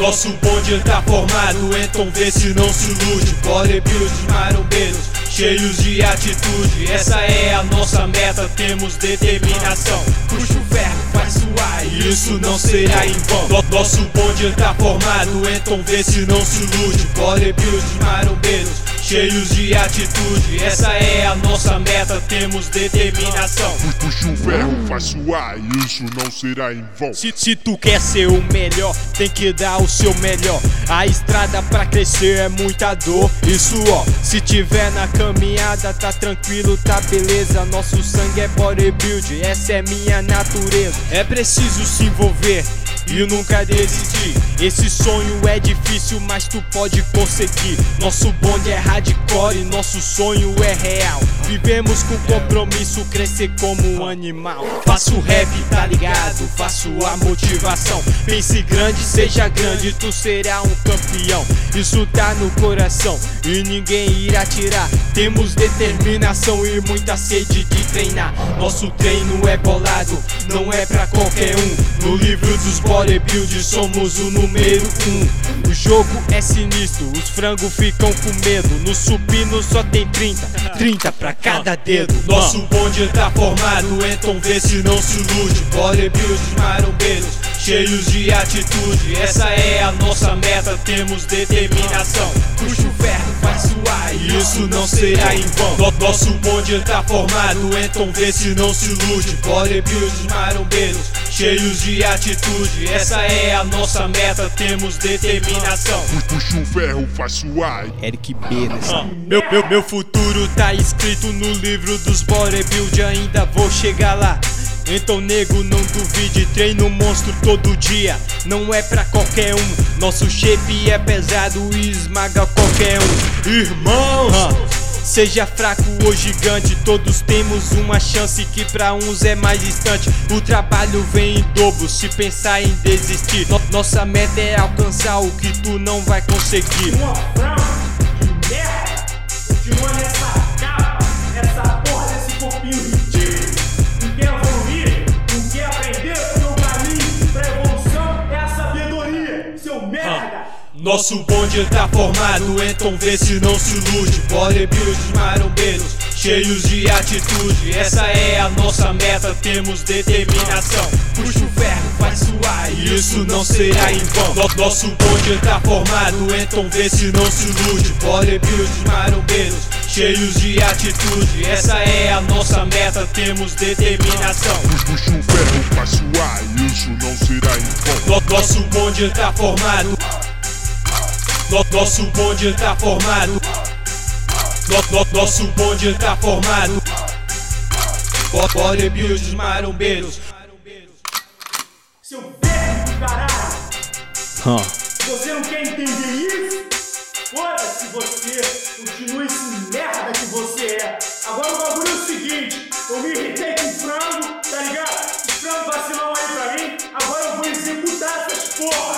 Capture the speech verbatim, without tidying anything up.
Nosso bonde tá formado, então vê se não se ilude. Bodybuilders marombeiros, cheios de atitude. Essa é a nossa meta, temos determinação. Puxa o ferro, faz suar, e isso não será em vão. No- Nosso bonde tá formado, então vê se não se ilude. Bodybuilders marombeiros, cheios de atitude. Essa é a nossa meta, temos determinação. Puxa o ferro, faz suar, e isso não será em vão. Se, se tu quer ser o melhor, tem que dar o seu melhor. A estrada pra crescer é muita dor e suor. Se tiver na caminhada, tá tranquilo, tá beleza. Nosso sangue é bodybuild, essa é minha natureza. É preciso se envolver e nunca desistir. Esse sonho é difícil, mas tu pode conseguir. Nosso bonde é hardcore, nosso sonho é real. Vivemos com compromisso, crescer como um animal. Faço rap, tá ligado? Faço a motivação. Pense grande, seja grande, tu será um campeão. Isso tá no coração e ninguém irá tirar. Temos determinação e muita sede de treinar. Nosso treino é bolado, não é pra qualquer um. No livro dos bodybuilders somos o número um. O jogo é sinistro, os frangos ficam com medo. No supino só tem trinta, trinta pra cada dedo. Nosso bonde tá formado, então vê se não se ilude. Bodybuilders marombeiros, cheios de atitude. Essa é a nossa meta, temos determinação. Puxa o ferro, faz suar, e isso não será em vão. No- Nosso bonde tá formado, então vê se não se ilude. Bodybuilders marombeiros, cheios de atitude. Essa é a nossa meta, temos determinação. Puxa o ferro, faz suar. Eric B nessa. Meu, meu, meu futuro tá escrito no livro dos bodybuild, ainda vou chegar lá. Então nego, não duvide, treino monstro todo dia. Não é pra qualquer um, nosso shape é pesado e esmaga qualquer um. Irmãos, seja fraco ou gigante, todos temos uma chance que pra uns é mais distante. O trabalho vem em dobro, se pensar em desistir. No- Nossa meta é alcançar o que tu não vai conseguir. Uma franja de merda continua nessa capa, essa porra desse corpinho ridículo. Não quer evoluir, não quer aprender, porque o caminho pra evolução é a sabedoria, seu merda. Nosso bonde tá formado, então vê se não se ilude. Bodybuilders marombeiros, cheios de atitude. Essa é a nossa meta, temos determinação. Puxa o ferro, faz suar, e isso não será em vão. No- Nosso bonde tá formado, então vê se não se ilude. Bodybuilders marombeiros, cheios de atitude. Essa é a nossa meta, temos determinação. Puxa o ferro, faz suar, e isso não será em vão. No- Nosso bonde tá formado. No- Nosso bonde tá formado. No- no- Nosso bonde tá formado. Bo- Bodybuilders marombeiros. Seu velho do caralho. Você não quer entender isso? Foda-se você, continue esse merda que você é. Agora o bagulho é o seguinte, eu me irritei com o frango, tá ligado? Os frangos vacilão aí pra mim, agora eu vou executar essas porra.